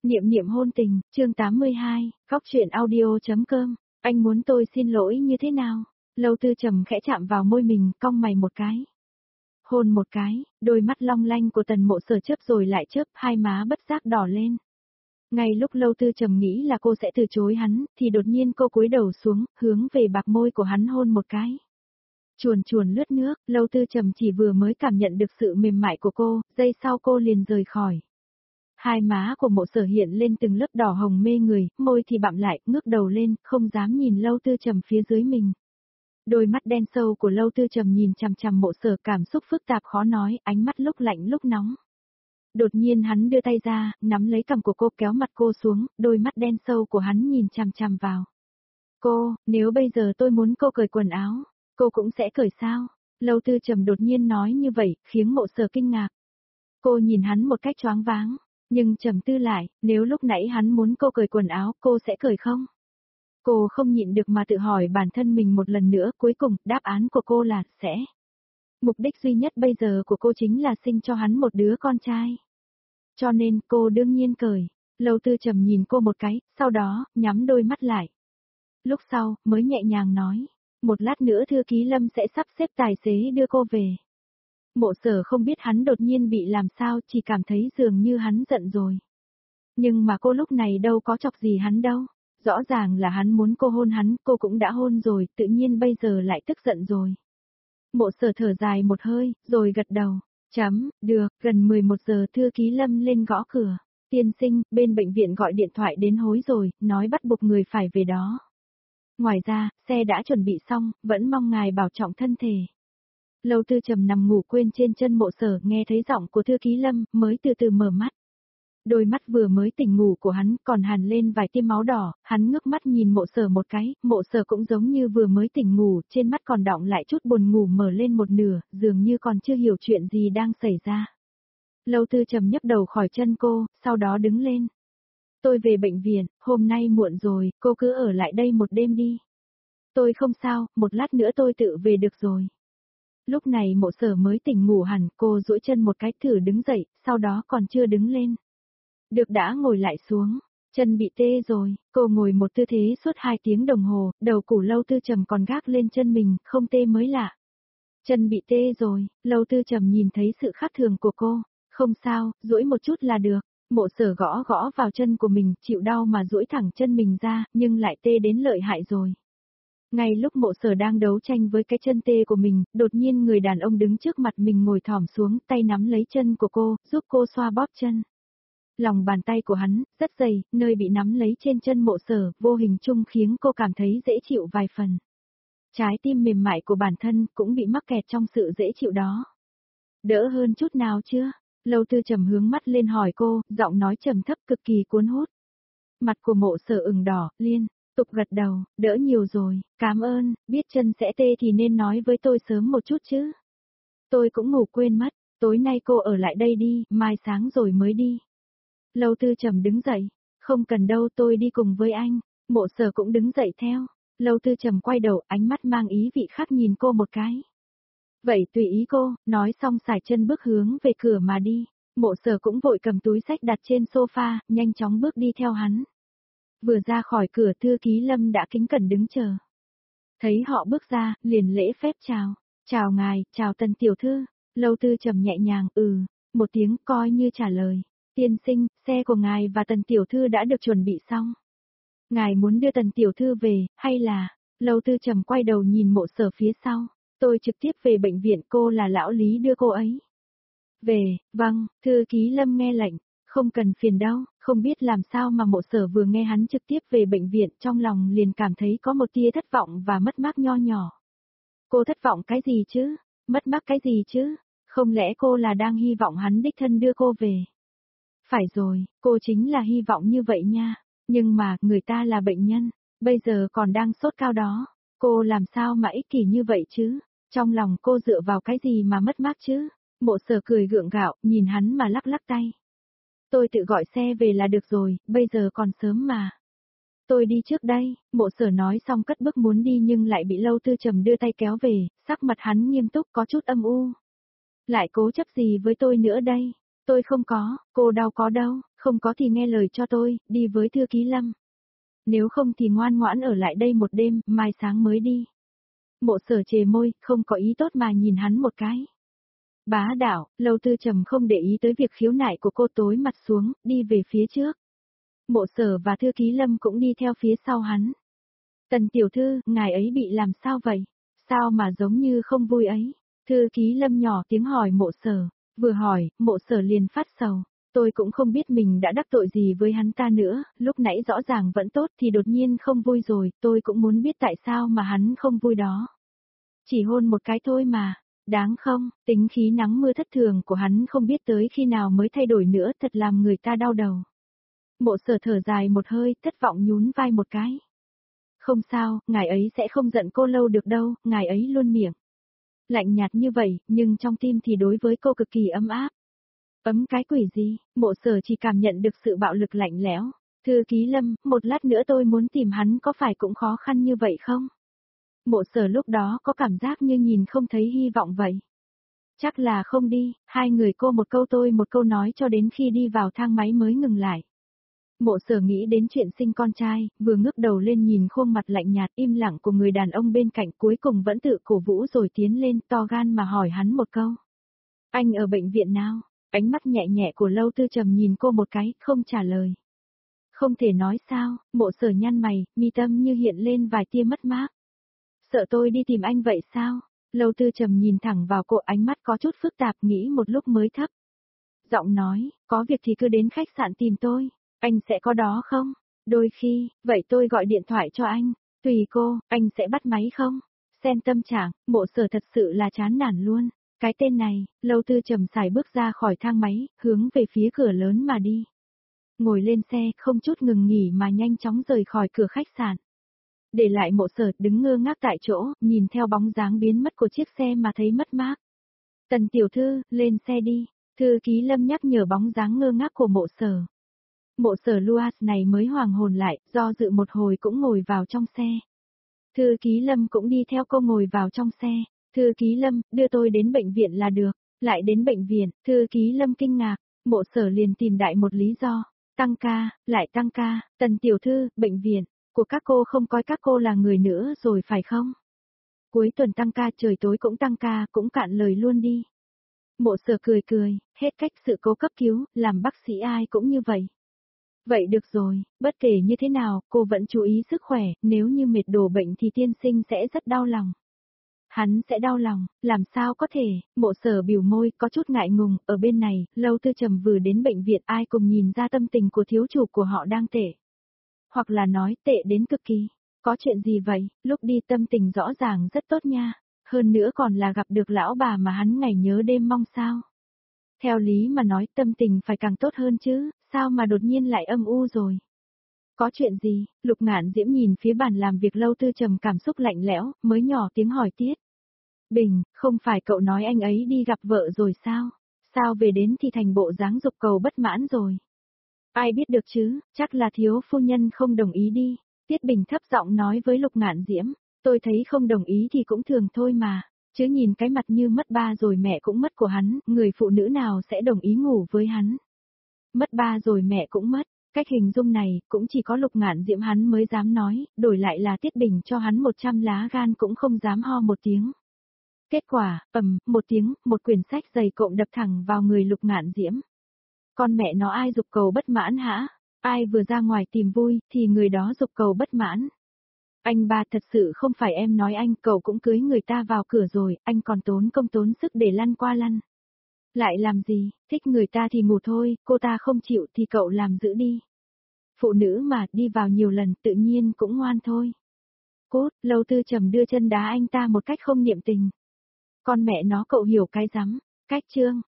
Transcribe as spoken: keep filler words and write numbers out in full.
Niệm niệm hôn tình, chương tám mươi hai, góc truyện audio.com, anh muốn tôi xin lỗi như thế nào? Lâu Tư Trầm khẽ chạm vào môi mình, cong mày một cái. Hôn một cái, đôi mắt long lanh của Tần Mộ Sở chớp rồi lại chớp, hai má bất giác đỏ lên. Ngay lúc Lâu Tư Trầm nghĩ là cô sẽ từ chối hắn, thì đột nhiên cô cúi đầu xuống, hướng về bạc môi của hắn hôn một cái. Chuồn chuồn lướt nước, Lâu Tư Trầm chỉ vừa mới cảm nhận được sự mềm mại của cô, giây sau cô liền rời khỏi. Hai má của Mộ Sở hiện lên từng lớp đỏ hồng mê người, môi thì bặm lại, ngước đầu lên, không dám nhìn Lâu Tư Trầm phía dưới mình. Đôi mắt đen sâu của Lâu Tư Trầm nhìn chằm chằm Mộ Sở, cảm xúc phức tạp khó nói, ánh mắt lúc lạnh lúc nóng. Đột nhiên hắn đưa tay ra, nắm lấy cằm của cô, kéo mặt cô xuống, đôi mắt đen sâu của hắn nhìn chằm chằm vào. Cô, nếu bây giờ tôi muốn cô cởi quần áo, cô cũng sẽ cởi sao? Lâu Tư Trầm đột nhiên nói như vậy, khiến Mộ Sở kinh ngạc. Cô nhìn hắn một cách choáng váng, nhưng trầm tư lại, nếu lúc nãy hắn muốn cô cởi quần áo, cô sẽ cởi không? Cô không nhịn được mà tự hỏi bản thân mình một lần nữa, cuối cùng, đáp án của cô là, sẽ. Mục đích duy nhất bây giờ của cô chính là sinh cho hắn một đứa con trai. Cho nên, cô đương nhiên cởi. Lâu Tư Trầm nhìn cô một cái, sau đó, nhắm đôi mắt lại. Lúc sau, mới nhẹ nhàng nói, một lát nữa thư ký Lâm sẽ sắp xếp tài xế đưa cô về. Mộ Sở không biết hắn đột nhiên bị làm sao, chỉ cảm thấy dường như hắn giận rồi. Nhưng mà cô lúc này đâu có chọc gì hắn đâu. Rõ ràng là hắn muốn cô hôn hắn, cô cũng đã hôn rồi, tự nhiên bây giờ lại tức giận rồi. Mộ Sở thở dài một hơi, rồi gật đầu. Chấm, được, gần mười một giờ thư ký Lâm lên gõ cửa. Tiên sinh, bên bệnh viện gọi điện thoại đến hối rồi, nói bắt buộc người phải về đó. Ngoài ra, xe đã chuẩn bị xong, vẫn mong ngài bảo trọng thân thể. Lâu Tư Trầm nằm ngủ quên trên chân Mộ Sở, nghe thấy giọng của thư ký Lâm, mới từ từ mở mắt. Đôi mắt vừa mới tỉnh ngủ của hắn còn hằn lên vài tia máu đỏ, hắn ngước mắt nhìn Mộ Sở một cái, Mộ Sở cũng giống như vừa mới tỉnh ngủ, trên mắt còn đọng lại chút buồn ngủ mở lên một nửa, dường như còn chưa hiểu chuyện gì đang xảy ra. Lâu Tư Trầm nhấc đầu khỏi chân cô, sau đó đứng lên. Tôi về bệnh viện, hôm nay muộn rồi, cô cứ ở lại đây một đêm đi. Tôi không sao, một lát nữa tôi tự về được rồi. Lúc này Mộ Sở mới tỉnh ngủ hẳn, cô duỗi chân một cái thử đứng dậy, sau đó còn chưa đứng lên. Được đã ngồi lại xuống, chân bị tê rồi, cô ngồi một tư thế suốt hai tiếng đồng hồ, đầu củ Lâu Tư Trầm còn gác lên chân mình, không tê mới lạ. Chân bị tê rồi, Lâu Tư Trầm nhìn thấy sự khác thường của cô, không sao, duỗi một chút là được. Mộ Sở gõ gõ vào chân của mình, chịu đau mà duỗi thẳng chân mình ra, nhưng lại tê đến lợi hại rồi. Ngay lúc Mộ Sở đang đấu tranh với cái chân tê của mình, đột nhiên người đàn ông đứng trước mặt mình ngồi thỏm xuống, tay nắm lấy chân của cô, giúp cô xoa bóp chân. Lòng bàn tay của hắn, rất dày, nơi bị nắm lấy trên chân Mộ Sở, vô hình chung khiến cô cảm thấy dễ chịu vài phần. Trái tim mềm mại của bản thân cũng bị mắc kẹt trong sự dễ chịu đó. Đỡ hơn chút nào chưa? Lâu Tư Trầm hướng mắt lên hỏi cô, giọng nói trầm thấp cực kỳ cuốn hút. Mặt của Mộ Sở ửng đỏ, liên tục gật đầu, đỡ nhiều rồi, cảm ơn, biết chân sẽ tê thì nên nói với tôi sớm một chút chứ. Tôi cũng ngủ quên mất, tối nay cô ở lại đây đi, mai sáng rồi mới đi. Lâu Tư Trầm đứng dậy, không cần đâu, tôi đi cùng với anh. Mộ Sở cũng đứng dậy theo. Lâu Tư Trầm quay đầu, ánh mắt mang ý vị khác nhìn cô một cái. Vậy tùy ý cô, nói xong sải chân bước hướng về cửa mà đi. Mộ Sở cũng vội cầm túi xách đặt trên sofa, nhanh chóng bước đi theo hắn. Vừa ra khỏi cửa thư ký Lâm đã kính cẩn đứng chờ. Thấy họ bước ra, liền lễ phép chào. Chào ngài, chào Tần tiểu thư. Lâu Tư Trầm nhẹ nhàng, ừ, một tiếng coi như trả lời. Tiên sinh, xe của ngài và Tần tiểu thư đã được chuẩn bị xong. Ngài muốn đưa Tần tiểu thư về, hay là... Lâu Tư Trầm quay đầu nhìn Mộ Sở phía sau. Tôi trực tiếp về bệnh viện, cô là lão Lý đưa cô ấy. Về, vâng, thư ký Lâm nghe lệnh, không cần phiền đâu, không biết làm sao mà Mộ Sở vừa nghe hắn trực tiếp về bệnh viện, trong lòng liền cảm thấy có một tia thất vọng và mất mát nho nhỏ. Cô thất vọng cái gì chứ? Mất mát cái gì chứ? Không lẽ cô là đang hy vọng hắn đích thân đưa cô về? Phải rồi, cô chính là hy vọng như vậy nha, nhưng mà, người ta là bệnh nhân, bây giờ còn đang sốt cao đó, cô làm sao mà ích kỷ như vậy chứ? Trong lòng cô dựa vào cái gì mà mất mát chứ? Mộ Sở cười gượng gạo, nhìn hắn mà lắc lắc tay. Tôi tự gọi xe về là được rồi, bây giờ còn sớm mà. Tôi đi trước đây, Mộ Sở nói xong cất bước muốn đi nhưng lại bị Lâu Tư Trầm đưa tay kéo về, sắc mặt hắn nghiêm túc có chút âm u. Lại cố chấp gì với tôi nữa đây? Tôi không có, cô đau có đâu, không có thì nghe lời cho tôi, đi với thư ký Lâm. Nếu không thì ngoan ngoãn ở lại đây một đêm, mai sáng mới đi. Mộ Sở chề môi, không có ý tốt mà nhìn hắn một cái. Bá đạo, Lâu Tư Trầm không để ý tới việc khiếu nại của cô, tối mặt xuống, đi về phía trước. Mộ Sở và thư ký Lâm cũng đi theo phía sau hắn. Tần tiểu thư, ngài ấy bị làm sao vậy? Sao mà giống như không vui ấy? Thư ký Lâm nhỏ tiếng hỏi Mộ Sở, vừa hỏi, Mộ Sở liền phát sầu. Tôi cũng không biết mình đã đắc tội gì với hắn ta nữa, lúc nãy rõ ràng vẫn tốt thì đột nhiên không vui rồi, tôi cũng muốn biết tại sao mà hắn không vui đó. Chỉ hôn một cái thôi mà, đáng không, tính khí nắng mưa thất thường của hắn không biết tới khi nào mới thay đổi nữa, thật làm người ta đau đầu. Mộ Sở thở dài một hơi, thất vọng nhún vai một cái. Không sao, ngài ấy sẽ không giận cô lâu được đâu, ngài ấy luôn miệng lạnh nhạt như vậy, nhưng trong tim thì đối với cô cực kỳ ấm áp. Ấm cái quỷ gì, Mộ Sở chỉ cảm nhận được sự bạo lực lạnh lẽo. Thư ký Lâm, một lát nữa tôi muốn tìm hắn có phải cũng khó khăn như vậy không? Mộ Sở lúc đó có cảm giác như nhìn không thấy hy vọng vậy. Chắc là không đi, hai người cô một câu tôi một câu nói cho đến khi đi vào thang máy mới ngừng lại. Mộ Sở nghĩ đến chuyện sinh con trai, vừa ngước đầu lên nhìn khuôn mặt lạnh nhạt im lặng của người đàn ông bên cạnh, cuối cùng vẫn tự cổ vũ rồi tiến lên to gan mà hỏi hắn một câu. Anh ở bệnh viện nào? Ánh mắt nhẹ nhẹ của Lâu Tư Trầm nhìn cô một cái, không trả lời. Không thể nói sao, Mộ Sở nhăn mày, mi tâm như hiện lên vài tia mất mát. Sợ tôi đi tìm anh vậy sao? Lâu Tư Trầm nhìn thẳng vào cô, ánh mắt có chút phức tạp, nghĩ một lúc mới thấp giọng nói, có việc thì cứ đến khách sạn tìm tôi, anh sẽ có đó không? Đôi khi, vậy tôi gọi điện thoại cho anh, tùy cô, anh sẽ bắt máy không? Xem tâm trạng, Mộ Sở thật sự là chán nản luôn. Cái tên này, Lâu Tư Trầm xài bước ra khỏi thang máy, hướng về phía cửa lớn mà đi. Ngồi lên xe, không chút ngừng nghỉ mà nhanh chóng rời khỏi cửa khách sạn. Để lại Mộ Sở đứng ngơ ngác tại chỗ, nhìn theo bóng dáng biến mất của chiếc xe mà thấy mất mát. Tần tiểu thư, lên xe đi. Thư ký Lâm nhắc nhở bóng dáng ngơ ngác của Mộ Sở. Mộ Sở Luas này mới hoàng hồn lại, do dự một hồi cũng ngồi vào trong xe. Thư ký Lâm cũng đi theo cô ngồi vào trong xe. Thư ký Lâm, đưa tôi đến bệnh viện là được. Lại đến bệnh viện, thư ký Lâm kinh ngạc, Mộ Sở liền tìm đại một lý do. Tăng ca, lại tăng ca, Tần tiểu thư, bệnh viện của các cô không coi các cô là người nữa rồi phải không? Cuối tuần tăng ca, trời tối cũng tăng ca, cũng cạn lời luôn đi. Mộ Sở cười cười, hết cách sự cố cấp cứu, làm bác sĩ ai cũng như vậy. Vậy được rồi, bất kể như thế nào, cô vẫn chú ý sức khỏe, nếu như mệt đổ bệnh thì tiên sinh sẽ rất đau lòng. Hắn sẽ đau lòng, làm sao có thể, Mộ Sở biểu môi, có chút ngại ngùng, ở bên này, Lâu Tư Trầm vừa đến bệnh viện ai cùng nhìn ra tâm tình của thiếu chủ của họ đang tệ. Hoặc là nói tệ đến cực kỳ. Có chuyện gì vậy, lúc đi tâm tình rõ ràng rất tốt nha, hơn nữa còn là gặp được lão bà mà hắn ngày nhớ đêm mong sao. Theo lý mà nói tâm tình phải càng tốt hơn chứ, sao mà đột nhiên lại âm u rồi. Có chuyện gì, Lục Ngạn Diễm nhìn phía bàn làm việc Lâu Tư Trầm cảm xúc lạnh lẽo, mới nhỏ tiếng hỏi tiếp. Bình, không phải cậu nói anh ấy đi gặp vợ rồi sao? Sao về đến thì thành bộ dáng dục cầu bất mãn rồi? Ai biết được chứ, chắc là thiếu phu nhân không đồng ý đi. Tiết Bình thấp giọng nói với Lục Ngạn Diễm, tôi thấy không đồng ý thì cũng thường thôi mà, chứ nhìn cái mặt như mất ba rồi mẹ cũng mất của hắn, người phụ nữ nào sẽ đồng ý ngủ với hắn. Mất ba rồi mẹ cũng mất, cách hình dung này cũng chỉ có Lục Ngạn Diễm hắn mới dám nói, đổi lại là Tiết Bình cho hắn một trăm lá gan cũng không dám ho một tiếng. Kết quả, ầm, một tiếng, một quyển sách dày cộm đập thẳng vào người Lục Ngạn Diễm. Con mẹ nó ai dục cầu bất mãn hả? Ai vừa ra ngoài tìm vui, thì người đó dục cầu bất mãn. Anh ba thật sự không phải em nói anh, cậu cũng cưới người ta vào cửa rồi, anh còn tốn công tốn sức để lăn qua lăn. Lại làm gì, thích người ta thì ngủ thôi, cô ta không chịu thì cậu làm giữ đi. Phụ nữ mà, đi vào nhiều lần tự nhiên cũng ngoan thôi. Cốt, Lâu Tư Trầm đưa chân đá anh ta một cách không niệm tình. Con mẹ nó cậu hiểu cái rắm, cách chương,